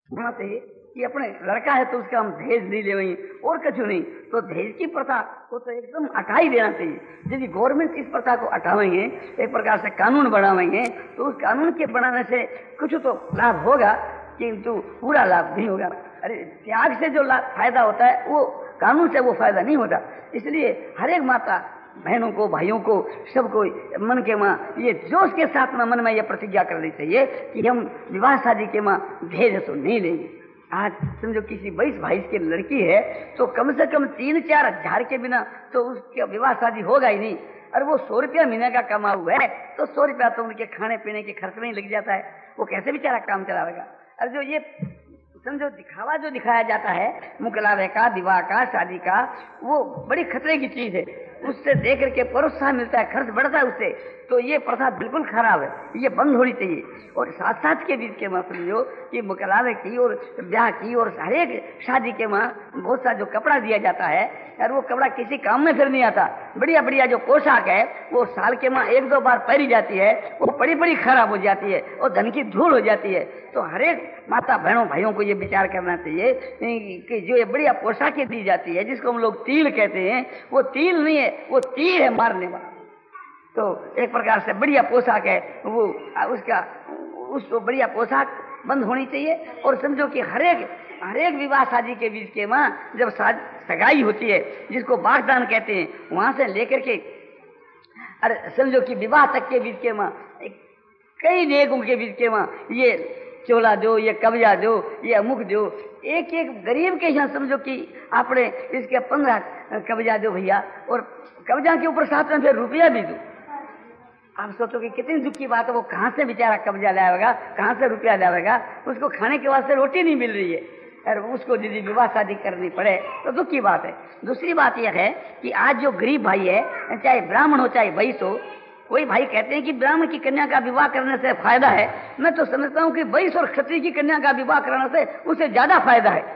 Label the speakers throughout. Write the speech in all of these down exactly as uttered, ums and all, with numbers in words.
Speaker 1: होना चाहिए कि अपने लड़का है तो उसका हम दहेज नहीं ले वही और कुछ नहीं, तो दहेज की प्रथा को तो एकदम हटा ही देना चाहिए। यदि गवर्नमेंट इस प्रथा को हटावेंगे, एक प्रकार से कानून बनावेंगे, तो उस कानून के बनाने से कुछ तो लाभ होगा, किंतु पूरा लाभ नहीं होगा। अरे त्याग से जो लाभ फायदा होता है वो कानून से वो फायदा नहीं होता। इसलिए हर एक माता बहनों को, भाइयों को, सबको मन के माँ ये जोश के साथ में मन में यह प्रतिज्ञा करनी चाहिए कि हम विवाह शादी के माँ दहेज तो नहीं लेंगे। आज समझो किसी बाईस बाईस की लड़की है तो कम से कम तीन चार हजार के बिना तो उसका विवाह शादी होगा ही नहीं। और वो सौ रुपया महीने का कमा हुआ है तो सौ रुपया तो उनके खाने पीने के खर्च में ही लग जाता है, वो कैसे बेचारा काम चलाएगा। और जो ये समझो दिखावा जो दिखाया जाता है मुकलावे का, विवाह का, शादी का, वो बड़ी खतरे की चीज है। उससे देख करके प्रोत्साहन मिलता है, खर्च बढ़ता है उससे, तो ये प्रथा बिल्कुल खराब है, ये बंद होनी चाहिए। और साथ साथ के बीच के माँ समझो कि मुकलावे की और ब्याह की और हर एक शादी के माँ बहुत सा जो कपड़ा दिया जाता है, यार वो कपड़ा किसी काम में फिर नहीं आता। बढ़िया बढ़िया जो पोशाक है वो साल के माँ एक दो बार पहनी जाती है, वो बड़ी बड़ी खराब हो जाती है और धन की धूल हो जाती है। तो हर एक माता बहनों भाइयों को ये विचार करना चाहिए कि जो ये बढ़िया पोशाकें दी जाती है, जिसको हम लोग तिल कहते हैं, वो तिल नहीं है, वो तीर है मारने वाला। तो एक प्रकार से बढ़िया पोशाक है वो, उसका उसको बढ़िया पोशाक बंद होनी चाहिए। और समझो कि हर एक हर एक विवाह शादी के बीच के माँ जब सगाई होती है, जिसको बागदान कहते हैं, वहां से लेकर के अरे समझो कि विवाह तक के बीच के माँ कई नेकों के बीच के माँ ये चोला दो, ये कब्जा दो, ये अमुक दो, एक एक गरीब के यहाँ समझो कि आपने इसके पंद्रह कब्जा दो भैया, और कब्जा के ऊपर साथ में फिर रुपया भी दो। आप सोचो कि कितनी दुख की बात है, वो कहाँ से बेचारा कब्जा लाएगा, कहाँ से रुपया लाएगा, उसको खाने के वास्ते रोटी नहीं मिल रही है, और उसको यदि विवाह शादी करनी पड़े तो दुख की बात है। दूसरी बात यह है कि आज जो गरीब भाई है, चाहे ब्राह्मण हो चाहे वैश्य हो, कोई भाई कहते हैं कि ब्राह्मण की कन्या का विवाह करने से फायदा है। मैं तो समझता हूँ कि वैश्य और क्षत्रिय की कन्या का विवाह करने से उससे ज्यादा फायदा है।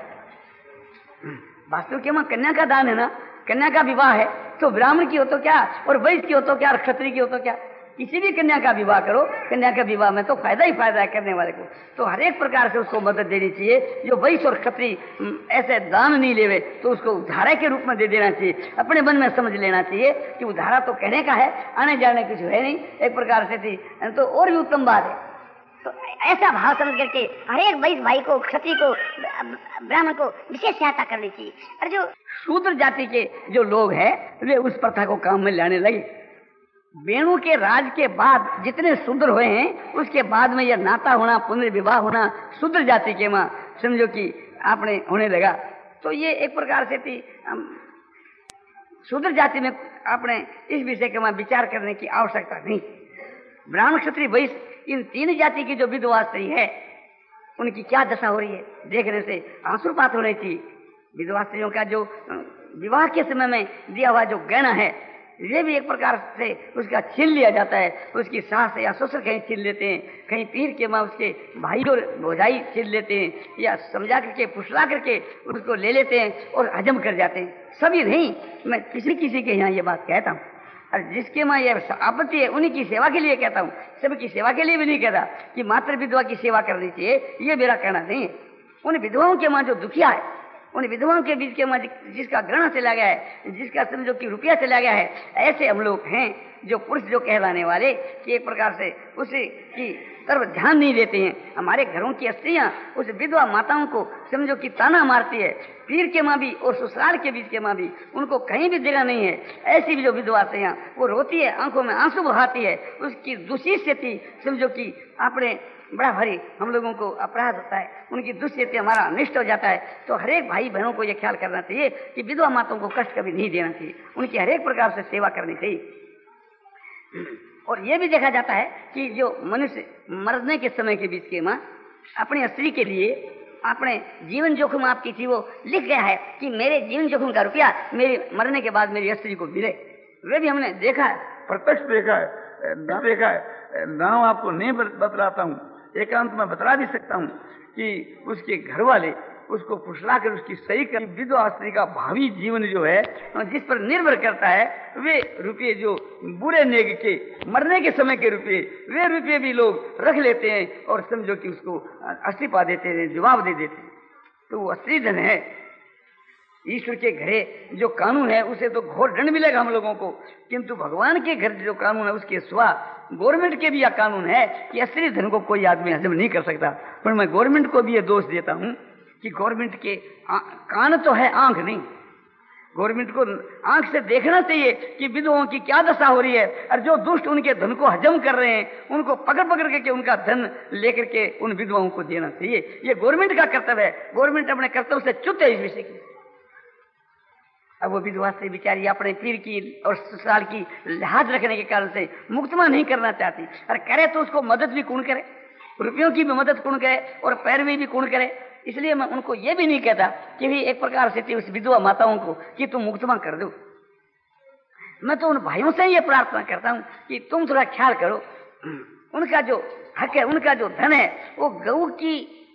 Speaker 1: वास्तव के मां कन्या का दान है ना, कन्या का विवाह है, तो ब्राह्मण की हो तो क्या और वैश्य की हो तो क्या और क्षत्रिय की हो तो क्या, किसी भी कन्या का विवाह करो, कन्या के विवाह में तो फायदा ही फायदा है करने वाले को। तो हर एक प्रकार से उसको मदद देनी चाहिए। जो वैश्य और क्षत्रिय ऐसे दान नहीं लेवे तो उसको उधारा के रूप में दे देना चाहिए। अपने मन में समझ लेना चाहिए कि उधारा तो कहने का है, आने जाने कुछ है नहीं, एक प्रकार से थी तो और भी उत्तम बात है।
Speaker 2: तो ऐसा भाव समझ करके हर एक वैश्य भाई को, क्षत्रिय को, ब्राह्मण को विशेष सहायता करनी चाहिए। और जो
Speaker 1: शूद्र जाति के जो लोग हैं वे उस प्रथा को काम में लाने लगे। वेणु के राज के बाद जितने शूद्र हुए हैं, उसके बाद में यह नाता होना, पुनर्विवाह होना शूद्र जाति के मां समझो कि आपने होने लगा। तो ये एक प्रकार से थी शूद्र जाति में आपने इस विषय के मां विचार करने की आवश्यकता नहीं। ब्राह्मण, क्षत्रिय, वैश्य इन तीन जाति की जो विधवा स्त्री है उनकी क्या दशा हो रही है, देखने से आंसुपात होने चाहिए। विधवा स्त्रियों का जो विवाह के समय में दिया हुआ जो गहना है, ये भी एक प्रकार से उसका छीन लिया जाता है। उसकी सास या ससुर कहीं छीन लेते हैं, कहीं पीर के माँ उसके भाई और भौजाई छीन लेते हैं, या समझा करके फुसला करके उसको ले लेते हैं और हजम कर जाते हैं। सभी नहीं, मैं किसी किसी के यहाँ ये बात कहता हूँ, और जिसके माँ ये आपत्ति है उन्हीं की सेवा के लिए कहता हूँ, सबकी सेवा के लिए भी नहीं कहता कि मात्र विधवा की सेवा करनी चाहिए, ये मेरा कहना नहीं है। उन विधवाओं के माँ जो दुखिया है, उन विधवाओं के बीच के माँ जिसका गहना चला गया है, जिसका समझो कि रुपया चला गया है, ऐसे हम लोग हैं जो पुरुष जो कहलाने वाले कि एक प्रकार से उसे की तरफ ध्यान नहीं देते हैं। हमारे घरों की स्त्रियां उस विधवा माताओं को समझो कि ताना मारती है, पीर के माँ भी और ससुराल के बीच के माँ भी, उनको कहीं भी जगह नहीं है। ऐसी भी जो विधवा स्त्रियां वो रोती है, आंखों में आंसू बहाती है, उसकी दूसरी स्थिति समझो कि आपने बड़ा भारी हम लोगों को अपराध होता है, उनकी दुष्यति हमारा अनिष्ट हो जाता है। तो हर एक भाई बहनों को यह ख्याल करना चाहिए कि विधवा माताओं को कष्ट कभी नहीं देना चाहिए, उनकी हर एक प्रकार से सेवा करनी चाहिए। और यह भी देखा जाता है कि जो मनुष्य मरने के समय के बीच के माँ अपनी स्त्री के लिए अपने जीवन जोखिम आपकी थी वो लिख गया है कि मेरे जीवन जोखिम का रुपया मेरे मरने के बाद मेरी स्त्री को मिले। वे भी हमने देखा है,
Speaker 3: प्रत्यक्ष देखा है, ना देखा है, नाम आपको नहीं बतलाता हूँ, एकांत में बतला भी सकता हूँ कि उसके घर वाले
Speaker 1: उसको फुसला कर उसकी सही कर। विधवा स्त्री का भावी जीवन जो है जिस पर निर्भर करता है वे रुपये जो बुरे नेग के मरने के समय के रुपये, वे रुपये भी लोग रख लेते हैं और समझो कि उसको अस्तीफा देते हैं, जवाब दे देते हैं। तो वो स्त्री धन है। ईश्वर के घरे जो कानून है उसे तो घोर दंड मिलेगा हम लोगों को, किंतु भगवान के घर जो कानून है उसके सिवा गवर्नमेंट के भी यह कानून है कि स्त्री धन को कोई आदमी हजम नहीं कर सकता। पर मैं गवर्नमेंट को भी ये दोष देता हूं कि गवर्नमेंट के आ, कान तो है, आंख नहीं। गवर्नमेंट को आंख से देखना चाहिए कि विधवाओं की क्या दशा हो रही है, और जो दुष्ट उनके धन को हजम कर रहे हैं उनको पकड़ पकड़ करके उनका धन लेकर के उन विधवाओं को देना चाहिए। ये गवर्नमेंट का कर्तव्य है। गवर्नमेंट अपने कर्तव्य से च्युत है इस विषय की। अब वो विधवा स्त्री बेचारी अपने पीर की और ससुराल की लिहाज रखने के कारण से मुक्तमा नहीं करना चाहती, और करे तो उसको मदद भी कौन करे, रुपयों की भी मदद कौन करे और पैरवी भी कौन करे। इसलिए मैं उनको ये भी नहीं कहता कि भी एक प्रकार से उस विधवा माताओं को कि तुम मुक्तमा कर दो। मैं तो उन भाइयों से ये प्रार्थना करता हूं कि तुम थोड़ा ख्याल करो, उनका जो हक है, उनका जो धन है, वो गौ की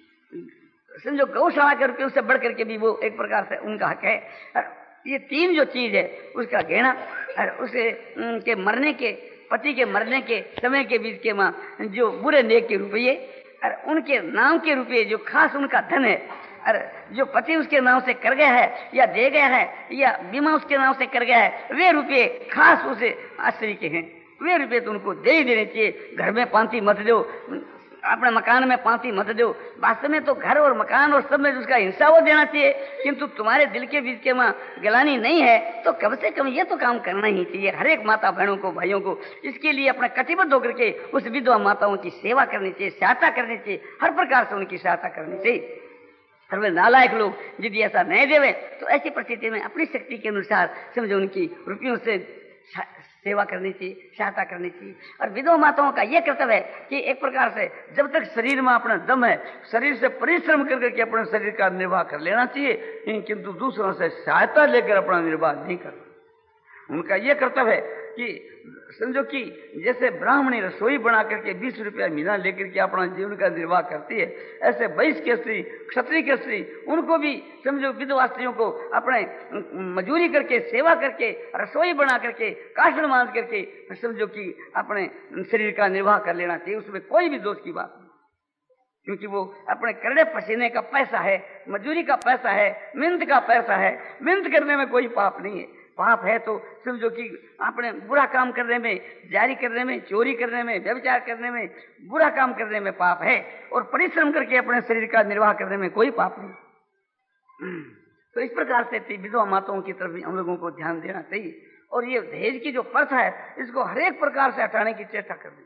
Speaker 1: समझो गौशाला के रुपये से बढ़ करके भी वो एक प्रकार से उनका हक है। ये तीन जो चीज है उसका गहना और उसे के मरने के पति के मरने के समय के बीच के मां जो बुरे नेक के रुपये और उनके नाम के रुपये जो खास उनका धन है, और जो पति उसके नाम से कर गया है या दे गया है या बीमा उसके नाम से कर गया है, वे रुपये खास उसे स्त्री के हैं। वे रुपये तो उनको दे ही देने चाहिए। घर में पांति मत दो, अपने मकान में पांति मत दो। वास्तव में तो घर और मकान और सब में उसका हिस्सा वो देना चाहिए, किंतु तुम्हारे दिल के बीच के मां गलानी नहीं है तो कम से कम ये तो काम करना ही चाहिए। हर एक माता बहनों को, भाइयों को इसके लिए अपना कटिबद्ध होकर के उस विधवा माताओं की सेवा करनी चाहिए, सहायता करनी चाहिए, हर प्रकार से उनकी सहायता करनी चाहिए। और वे नालायक लोग यदि ऐसा नहीं देवे तो ऐसी परिस्थिति में अपनी शक्ति के अनुसार समझो उनकी रुपयों से सेवा करनी चाहिए, सहायता करनी चाहिए। और विधवा माताओं का यह कर्तव्य है कि एक प्रकार से जब तक शरीर में अपना दम है, शरीर से परिश्रम करके के अपने शरीर का निर्वाह कर लेना चाहिए, किंतु दूसरों से सहायता लेकर अपना निर्वाह नहीं करना। उनका यह कर्तव्य है कि समझो कि जैसे ब्राह्मणी रसोई बना करके बीस रुपया महीना लेकर के अपना जीवन का निर्वाह करती है, ऐसे वैश्य के स्त्री, क्षत्रिय के स्त्री, उनको भी समझो विधवा स्त्रियों को अपने मजूरी करके, सेवा करके, रसोई बना करके, काष्ण बांध करके समझो कि अपने शरीर का निर्वाह कर लेना चाहिए। उसमें कोई भी दोष की बात नहीं, क्योंकि वो अपने करड़े पसीने का पैसा है, मजूरी का पैसा है, मेहनत का पैसा है। मेहनत करने में कोई पाप नहीं है। पाप है तो समझो कि अपने बुरा काम करने में, जारी करने में, चोरी करने में, व्यभिचार करने में, बुरा काम करने में पाप है, और परिश्रम करके अपने शरीर का निर्वाह करने में कोई पाप नहीं। तो इस प्रकार से विधवा माताओं की तरफ हम लोगों को ध्यान देना चाहिए। और ये दहेज की जो प्रथा है इसको हर एक प्रकार से हटाने की चेष्टा करनी।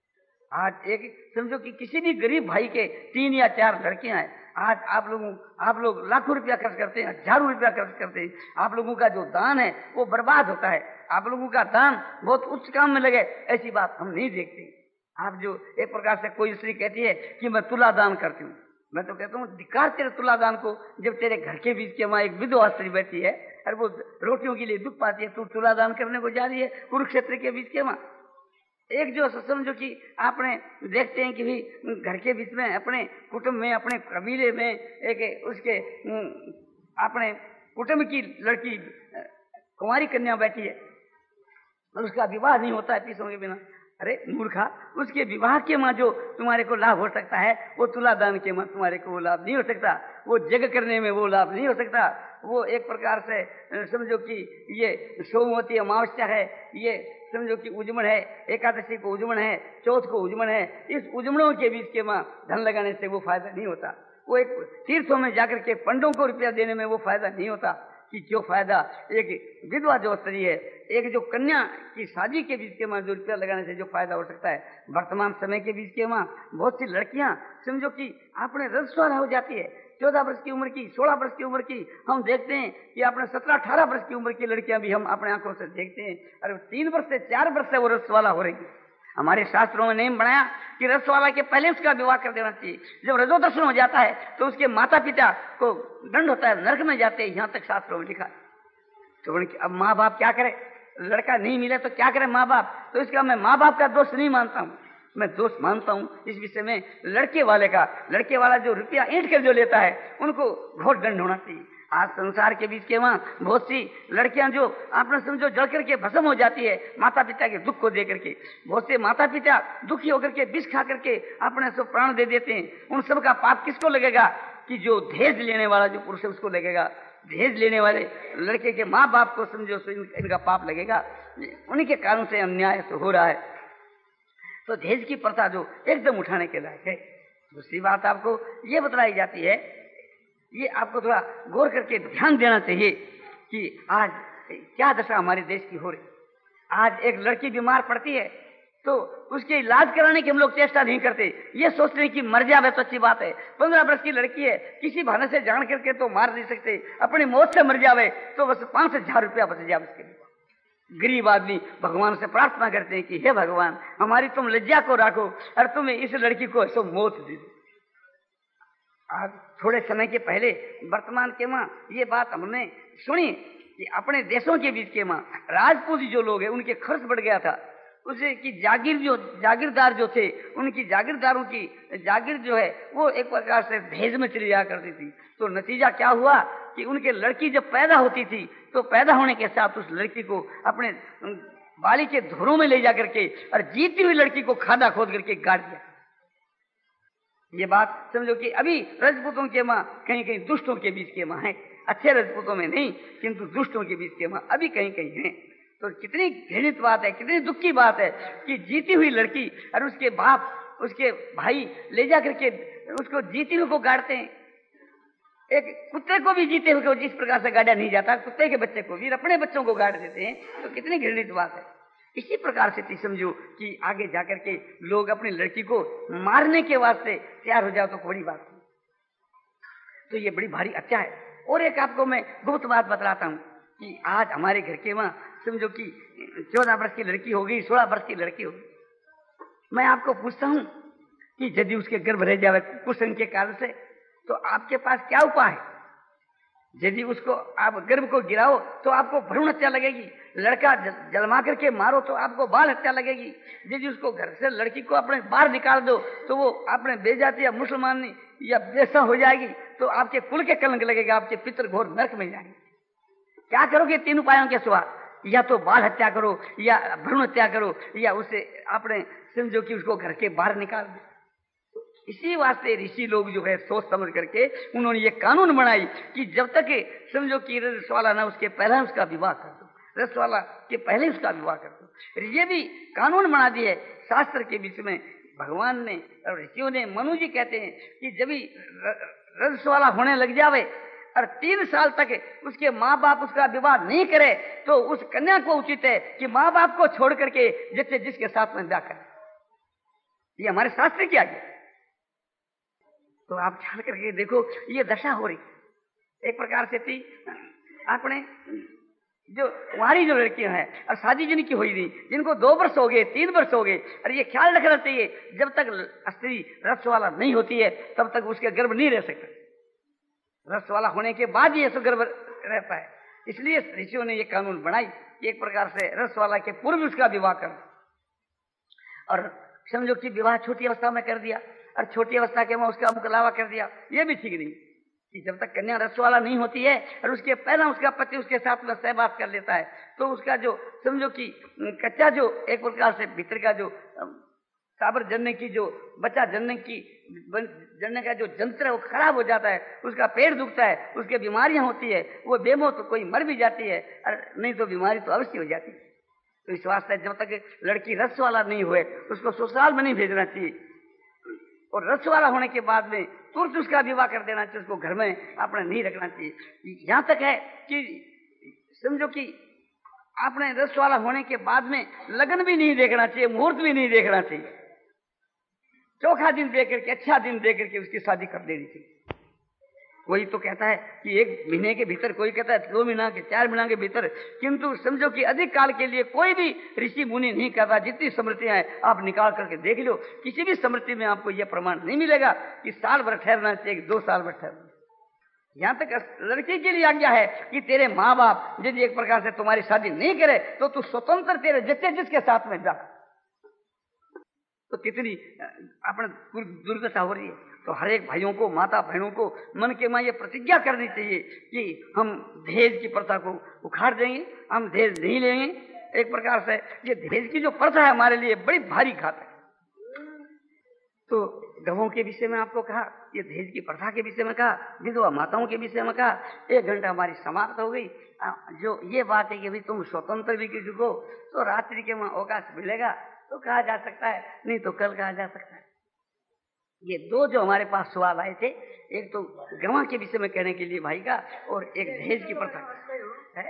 Speaker 1: आज एक समझो कि किसी भी गरीब भाई के तीन या चार लड़कियां हैं, आज आप लोगों आप लोग लाखों रुपया खर्च करते हैं, हजारों रुपया खर्च करते हैं, आप लोगों का जो दान है वो बर्बाद होता है। आप लोगों का दान बहुत उच्च काम में लगे, ऐसी बात हम नहीं देखते। आप जो एक प्रकार से कोई स्त्री कहती है कि मैं तुला दान करती हूँ, मैं तो कहता हूँ धिक्कार तेरे तुला दान को, जब तेरे घर के बीच के वहां एक विधवा स्त्री बैठी है और वो रोटियों के लिए दुख पाती है, तू तुला दान करने को जा रही है कुरुक्षेत्र के बीच के वहां। एक जो समझो कि आपने देखते हैं कि भी घर के बीच में, अपने कुटुंब में, अपने कबीले में एक उसके अपने कुटुंब की लड़की कुंवारी कन्या बैठी है और उसका विवाह नहीं होता है पैसों के बिना। अरे मूर्खा, उसके विवाह के मां जो तुम्हारे को लाभ हो सकता है वो तुला दान के मां तुम्हारे को वो लाभ नहीं हो सकता, वो जग करने में वो लाभ नहीं हो सकता। वो एक प्रकार से समझो कि ये सोमवती अमावस्या है, ये समझो कि उजमन है, एकादशी को उजमन है, चौथ को उजमन है, इस उजमनों के बीच के मां धन लगाने से वो फायदा नहीं होता। वो एक तीर्थों में जाकर के पंडों को रुपया देने में वो फायदा नहीं होता कि क्यों फायदा। एक विधवा जो स्त्री है, एक जो कन्या की शादी के बीच के मां जो रुपया लगाने से जो फायदा हो सकता है, वर्तमान समय के बीच के मां बहुत सी लड़कियां समझो कि अपने रसवाला हो जाती है। चौदह वर्ष की उम्र की, सोलह वर्ष की उम्र की हम देखते हैं कि अपने सत्रह अठारह वर्ष की उम्र की लड़कियां भी हम अपने आंखों से देखते हैं। अरे तीन वर्ष से चार वर्ष से वो रसवाला हो रही है। हमारे शास्त्रों में नियम बनाया कि रसवाला के पहले उसका विवाह कर देना चाहिए। जब रजोदर्शन हो जाता है तो उसके माता पिता को दंड होता है, नरक में जाते हैं, यहाँ तक शास्त्रों में लिखा है। तो अब माँ बाप क्या करे, लड़का नहीं मिले तो क्या करे माँ बाप। तो इसका मैं माँ बाप का दोष नहीं मानता हूँ, मैं दोष मानता हूँ इस विषय में लड़के वाले का। लड़के वाला जो रुपया ईंट कर जो लेता है उनको घोर दंड होना चाहिए। आज संसार के बीच के वहाँ बहुत सी लड़कियां जो आपने समझो जल करके भस्म हो जाती है माता पिता के दुख को दे करके। बहुत से माता पिता दुखी होकर के विष खा करके अपने सब प्राण दे देते हैं। उन सब का पाप किसको लगेगा? कि जो दहेज लेने वाला जो पुरुष है उसको लगेगा। दहेज लेने वाले लड़के के माँ बाप को समझो इनका पाप लगेगा। उन्हीं के कारण से अन्याय हो रहा है। तो दहेज की प्रथा जो एकदम उठाने के लायक है। दूसरी बात आपको ये बतलाई जाती है, ये आपको थोड़ा गौर करके ध्यान देना चाहिए कि आज क्या दशा हमारे देश की हो रही। आज एक लड़की बीमार पड़ती है तो उसके इलाज कराने की हम लोग चेष्टा नहीं करते। ये सोचते हैं कि मर जाए तो अच्छी बात है। पंद्रह वर्ष की लड़की है, किसी बहाने से जान करके तो मार नहीं सकते, अपनी मौत से मर जावे तो बस पांच हजार रुपया बच जाए उसके लिए। गरीब आदमी भगवान से प्रार्थना करते हैं कि हे भगवान, हमारी तुम लज्जा को राखो और तुम्हें इस लड़की को ऐसा मौत दे दो। आज थोड़े समय के पहले वर्तमान के माँ ये बात हमने सुनी कि अपने देशों के बीच के माँ राजपूत जो लोग हैं उनके खर्च बढ़ गया था। उसे की जागीर जो जागीरदार जो थे उनकी जागीरदारों की जागीर जो है वो एक प्रकार से दहेज में चली जाया करती थी। तो नतीजा क्या हुआ कि उनके लड़की जब पैदा होती थी तो पैदा होने के साथ उस लड़की को अपने बाली के धुरों में ले जा करके और जीती हुई लड़की को खादा खोद करके गाड़ दिया। ये बात समझो कि अभी राजपूतों के माँ कहीं कहीं दुष्टों के बीच के माँ है। अच्छे राजपूतों में नहीं किंतु दुष्टों के बीच के माँ अभी कहीं कहीं है। तो कितनी घृणित बात है, कितनी दुख की बात है कि जीती हुई लड़की और उसके बाप उसके भाई ले जा करके उसको जीती हुई को गाड़ते हैं। एक कुत्ते को भी जीते हुए को जिस प्रकार से गाड़ा नहीं जाता, कुत्ते के बच्चे को भी अपने बच्चों को गाड़ देते हैं। तो कितनी घृणित बात है। इसी प्रकार से समझो कि आगे जाकर के लोग अपनी लड़की को मारने के वास्ते तैयार हो जाओ तो बड़ी बात है। तो ये बड़ी भारी अच्छा है। और एक आपको मैं गुप्त बात बतलाता हूँ कि आज हमारे घर के वहां समझो कि चौदह वर्ष की लड़की हो गई, सोलह वर्ष की लड़की हो गई। मैं आपको पूछता हूँ कि यदि उसके गर्भ रह जाए कुसंग के कारण से तो आपके पास क्या उपाय है? यदि उसको आप गर्भ को गिराओ तो आपको भ्रूण हत्या लगेगी। लड़का जन्मा करके मारो तो आपको बाल हत्या लगेगी। यदि उसको घर से लड़की को अपने बाहर निकाल दो तो वो अपने बेजाती या मुसलमान या बेसा हो जाएगी तो आपके कुल के कलंक लगेगा, आपके पितर घोर नरक में जाएंगे। क्या करोगे? तीन उपायों के सिवा या तो बाल हत्या करो या भ्रूण हत्या करो या उसे आपने समझो कि उसको घर के बाहर निकाल दो। इसी वास्ते ऋषि लोग जो है सोच समझ करके उन्होंने ये कानून बनाई कि जब तक समझो कि रसवाला ना उसके पहले उसका विवाह कर दो, रसवाला के पहले उसका विवाह कर दो। ये भी कानून बना दिए शास्त्र के बीच में भगवान ने और ऋषियों ने। मनु जी कहते हैं कि जब भी रसवाला होने लग जावे और तीन साल तक उसके माँ बाप उसका विवाह नहीं करे तो उस कन्या को उचित है कि माँ बाप को छोड़ करके जिससे जिसके साथ में ब्याह करे। ये हमारे शास्त्र की आज्ञा। तो आप ख्याल करके देखो ये दशा हो रही। एक प्रकार से थी आपने जो कुंवारी जो लड़कियां हैं और शादी जिनकी हुई नहीं, जिनको दो वर्ष हो गए, तीन वर्ष हो गए, और ये ख्याल रखना चाहिए जब तक स्त्री रस वाला नहीं होती है तब तक उसके गर्भ नहीं रह सकता। रस वाला होने के बाद ही ऐसा गर्भ रहता है। इसलिए ऋषियों ने ये कानून बनाई कि एक प्रकार से रस वाला के पूर्व उसका विवाह कर, और समझो कि विवाह छोटी अवस्था में कर दिया और छोटी अवस्था के में उसका मुकलावा कर दिया। ये भी ठीक नहीं कि जब तक कन्या रस वाला नहीं होती है और उसके पहला उसका पति उसके साथ में सहवास कर लेता है तो उसका जो समझो कि कच्चा जो एक प्रकार से भीतर का जो साबर जनने की जो बच्चा जनने की जनने का जो जंत्र है वो खराब हो जाता है, उसका पेट दुखता है, उसके बीमारियां होती है, वो बेमो तो कोई मर भी जाती है और नहीं तो बीमारी तो अवश्य हो जाती है। तो इस वास्ते जब तक लड़की रस वाला नहीं हुए उसको ससुराल में नहीं भेजना चाहिए, और रस वाला होने के बाद में तुरंत उसका विवाह कर देना चाहिए, उसको घर में आपने नहीं रखना चाहिए। यहाँ तक है कि समझो कि आपने रस वाला होने के बाद में लगन भी नहीं देखना चाहिए, मुहूर्त भी नहीं देखना चाहिए। चौथा दिन देख करके, अच्छा दिन देख करके उसकी शादी कर देनी चाहिए। कोई तो कहता है कि एक महीने के भीतर, कोई कहता है दो महीना के, चार महीना के भीतर, किंतु समझो कि अधिक काल के लिए कोई भी ऋषि मुनि नहीं कहता। जितनी स्मृतियां हैं आप निकाल करके देख लो, किसी भी स्मृति में आपको यह प्रमाण नहीं मिलेगा कि साल भर ठहरना चाहिए, दो साल भर ठहरना। यहाँ तक लड़की के लिए आज्ञा है कि तेरे माँ बाप यदि एक प्रकार से तुम्हारी शादी नहीं करे तो तू स्वतंत्र तेरे जिससे जिसके साथ में जा। तो कितनी अपने दुर्दशा हो रही है। तो हर एक भाइयों को, माता बहनों को मन के में ये प्रतिज्ञा करनी चाहिए कि हम दहेज की प्रथा को उखाड़ देंगे, हम दहेज नहीं लेंगे। एक प्रकार से ये दहेज की जो प्रथा है हमारे लिए बड़ी भारी घात है। तो गवों के विषय में आपको कहा, ये दहेज की प्रथा के विषय में कहा, विधवा माताओं के विषय में कहा। एक घंटा हमारी समाप्त हो गई। जो ये बात है कि भाई तुम स्वतंत्र भी किसी को तो रात्रि के में अवकाश मिलेगा तो कहा जा सकता है, नहीं तो कल कहा जा सकता है। ये दो जो हमारे पास सवाल आए थे, एक तो गवां के विषय में कहने के लिए भाई का, और एक दहेज की प्रथा है,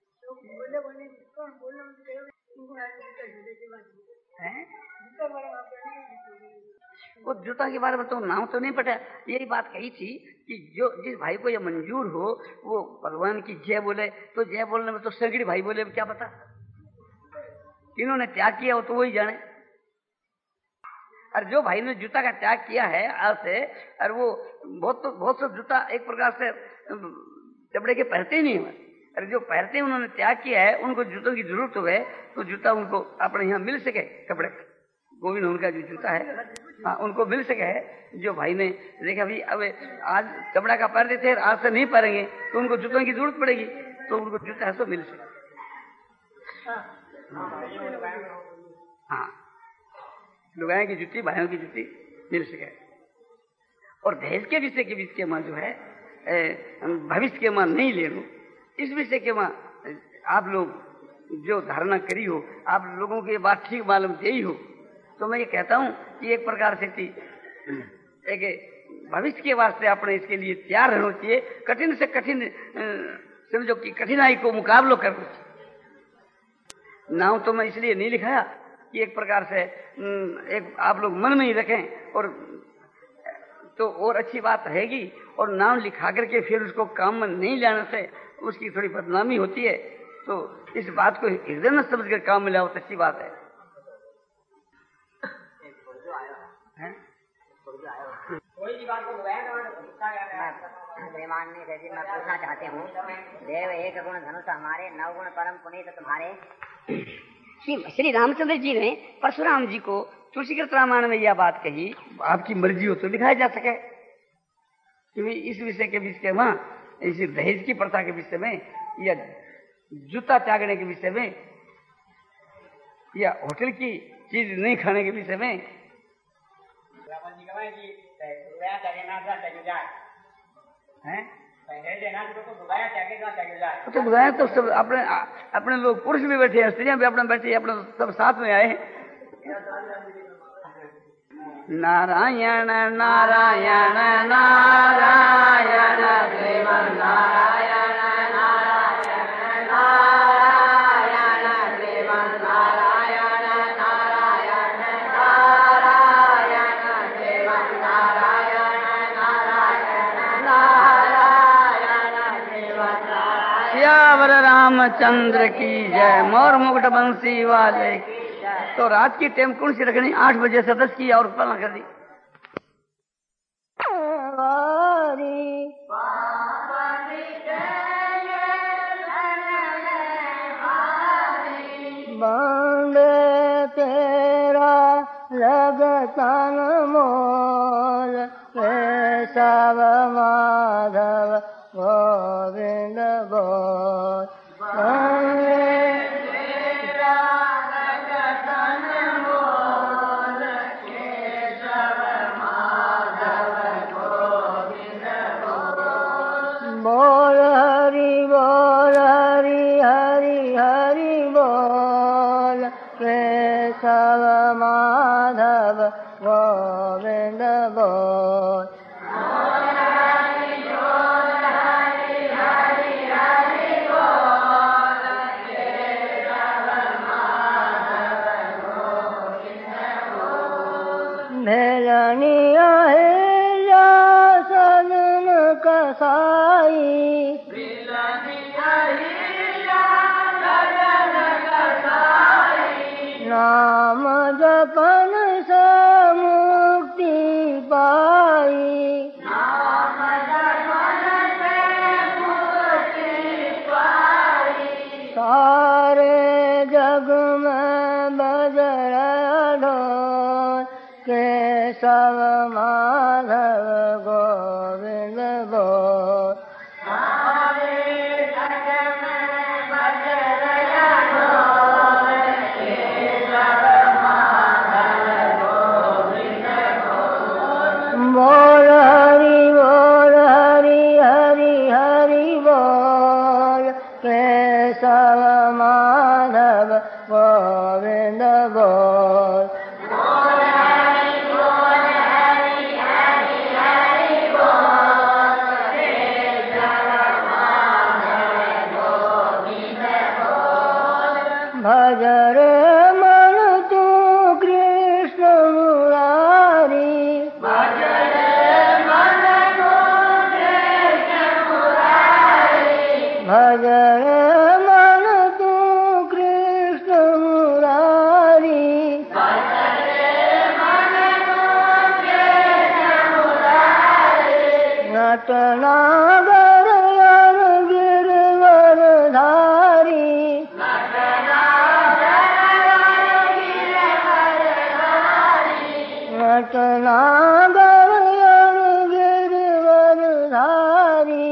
Speaker 1: है? वो जूता के बारे में तो नाम तो नहीं पता। यही बात कही थी कि जो जिस भाई को ये मंजूर हो वो भगवान की जय बोले, तो जय बोलने में तो सगड़ी भाई बोले क्या पता, इन्होंने त्याग किया हो तो वही जाने। और जो भाई ने जूता का त्याग किया है आज से, और वो बहुत तो बहुत से जूता एक प्रकार से चमड़े के पहनते ही नहीं है, और जो पहनते हैं उन्होंने त्याग किया है, उनको जूतों की जरूरत हो है तो जूता उनको अपने यहाँ मिल सके, कपड़े गोविंद उनका जो जूता है हाँ उनको मिल सके है। जो भाई ने देखा भाई अब आज चमड़ा का पहनते थे, आज से नहीं पहनेंगे तो उनको जूतों की जरूरत पड़ेगी, तो उनको जूता है तो मिल सके। हाँ, लुगाई की जूती, भाइयों की जूती मिल सके। और दहेज के विषय के बीच के मां जो है भविष्य के मां नहीं ले लू, इस विषय के मां आप लोग जो धारणा करी हो, आप लोगों की बात ठीक मालूम यही हो, तो मैं ये कहता हूं कि एक प्रकार से एक भविष्य के वास्ते अपने इसके लिए तैयार रहना चाहिए। कठिन से कठिन समझो कि कठिनाई को मुकाबलो करना चाहिए। नाम तो मैं इसलिए नहीं लिखाया कि एक प्रकार से एक आप लोग मन में ही रखें, और तो और अच्छी बात रहेगी। और नाम लिखा करके फिर उसको काम में नहीं लाने से उसकी थोड़ी बदनामी होती है। तो इस बात को हृदय में समझ कर काम में लाओ तो अच्छी बात है।
Speaker 2: प्रेमान्वित है जी, मैं पूछना चाहती हूँ, देव एक गुण धनुष हमारे, नव गुण परम पुनीत तुम्हारे।
Speaker 1: श्री श्री रामचंद्र जी ने परशुराम जी को तुलसीकृत रामायण में यह बात कही, आपकी मर्जी हो तो दिखाया जा सके कि इस विषय के विषय में, इस दहेज की प्रथा के विषय में, या जूता त्यागने के विषय में, या होटल की चीज नहीं खाने के विषय में। तो बुलाया तो सब अपने अपने लोग पुरुष भी बैठे हैं, स्त्रियां भी अपने बैठी है, अपने सब साथ में आए। नारायण नारायण नारायण श्रीमन नारायण नारायण नारायण श्रीमन नारायण नारायण नारायण श्रीमन नारायण नारायण नारायण श्रीमन नारायण। सियावर रामचंद्र की जय। मोर मुकुट बंसी वाले की। तो रात की टाइम कौन सी रखनी? आठ बजे से दस की और पालना कर दी।
Speaker 4: बांध तेरा लगतन मोल, केशव माधव गोविंद बोल। बोल हरि बोल हरि हरि हरि बोल, केशव माधव गोविंद बोल। भेलनिया है या सनन कसाई, नाम जपन से मुक्ति पाई, सारे जग में बज रहा ढोल, केशव माधव गोविंद बोल। बोल हरि बोल हरि हरि हरि बोल केशव माधव गोविंद बोल। भज रे मन तू कृष्ण मुरारी। भज रे मन तू कृष्ण मुरारी। भज रे मन तू कृष्ण मुरारी। भज रे मन तू कृष्ण मुरारी। नटनागर गिरवर धारी। नटनागर गिरवर धारी।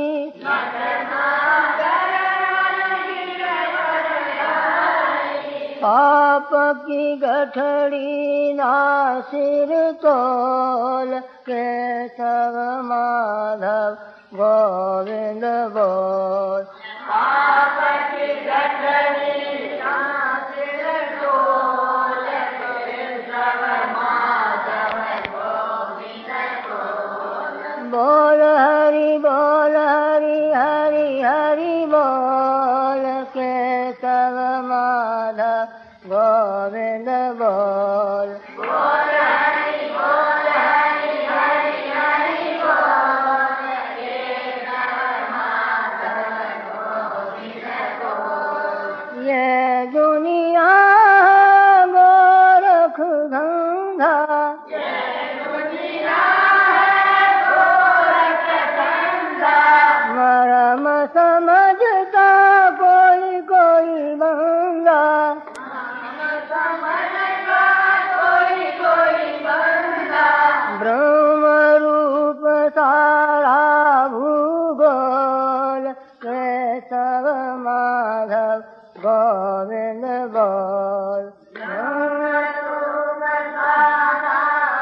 Speaker 4: पाप की गठड़ी नासिर तोल केशव माधव गोविंद बोल। पाप की गठड़ी नासिर तोल केशव माधव गोविंद बोल। बोल हरि बोल हरि हरि हरि बोल केशव माधव गोविंद बोल। बोल हरि बोल हरि हरि हरि बोल केशव माधव गोविंद बोल। ये दुनिया गोरख धंधा। ये दुनिया गोरख धंधा। मरम समझता कोई कोई बंदा। ब्रह्म रूप सारा भूगोल केशव माधव गोविंद बोल। ब्रह्म रूप सारा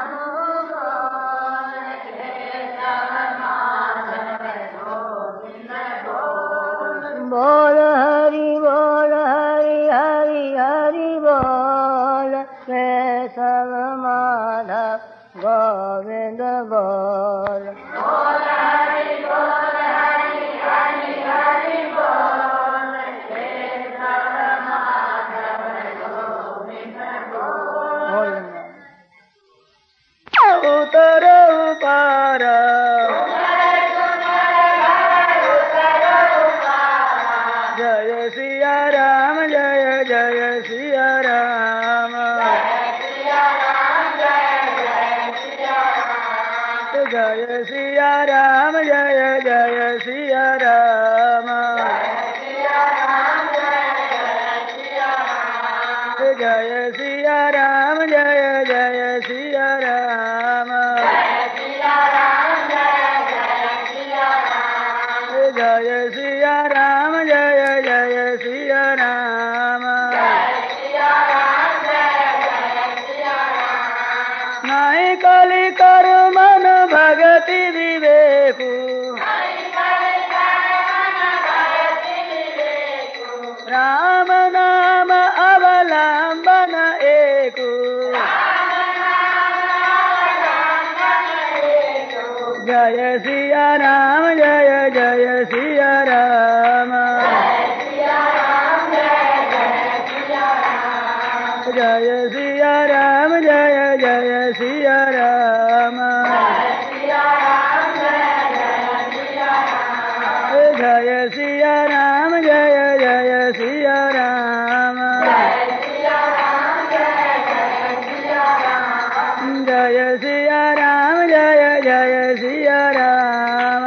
Speaker 4: भूगोल केशव माधव गोविंद बोल। बोल हरि बोल हरि हरि हरि बोल केशव माधव गोविंद बोल। बोल हरि बोल हरि हरि हरि बोल केशव माधव गोविंद बोल। उतर उपार जय सिया राम जय जय सिया राम। जय सिया राम जय जय सिया राम। जय सिया राम जय जय सिया राम। जय सिया राम जय जय सिया राम। नाई कली कर मन भगति विवेकु। राम नाम अवलंबन एकु। जय सिया राम जय जय सिया राम। जय सिया राम जय जय सिया राम। जय सिया राम जय जय सिया राम। जय सिया राम जय जय सिया राम।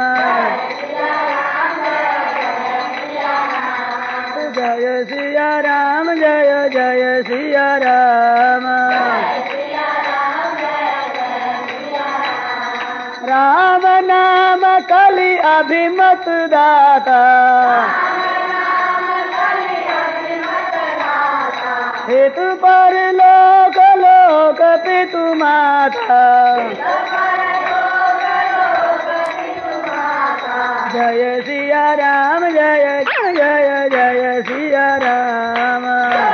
Speaker 4: जय सिया राम जय जय सिया राम। नाम कलि अभिमत दाता, हेतु पर लोक लोक पितु माता, जय सिया राम जय जय जय सिया राम,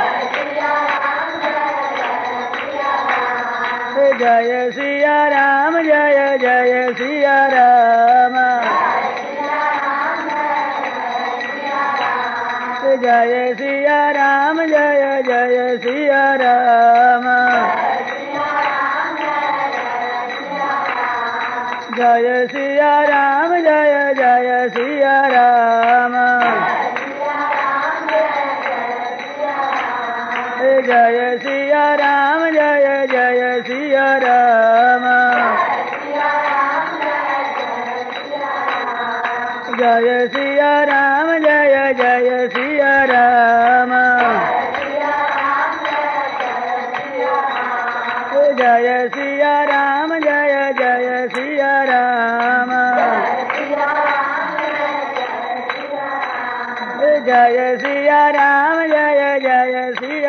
Speaker 4: जय सिया राम जय जय सिया राम, जय सिया राम जय जय सिया राम, जय सिया राम जय जय सिया राम, जय सिया राम जय जय सिया राम, जय सिया राम जय जय सिया राम, जय सिया राम जय जय सिया राम, जय सिया राम जय जय सिया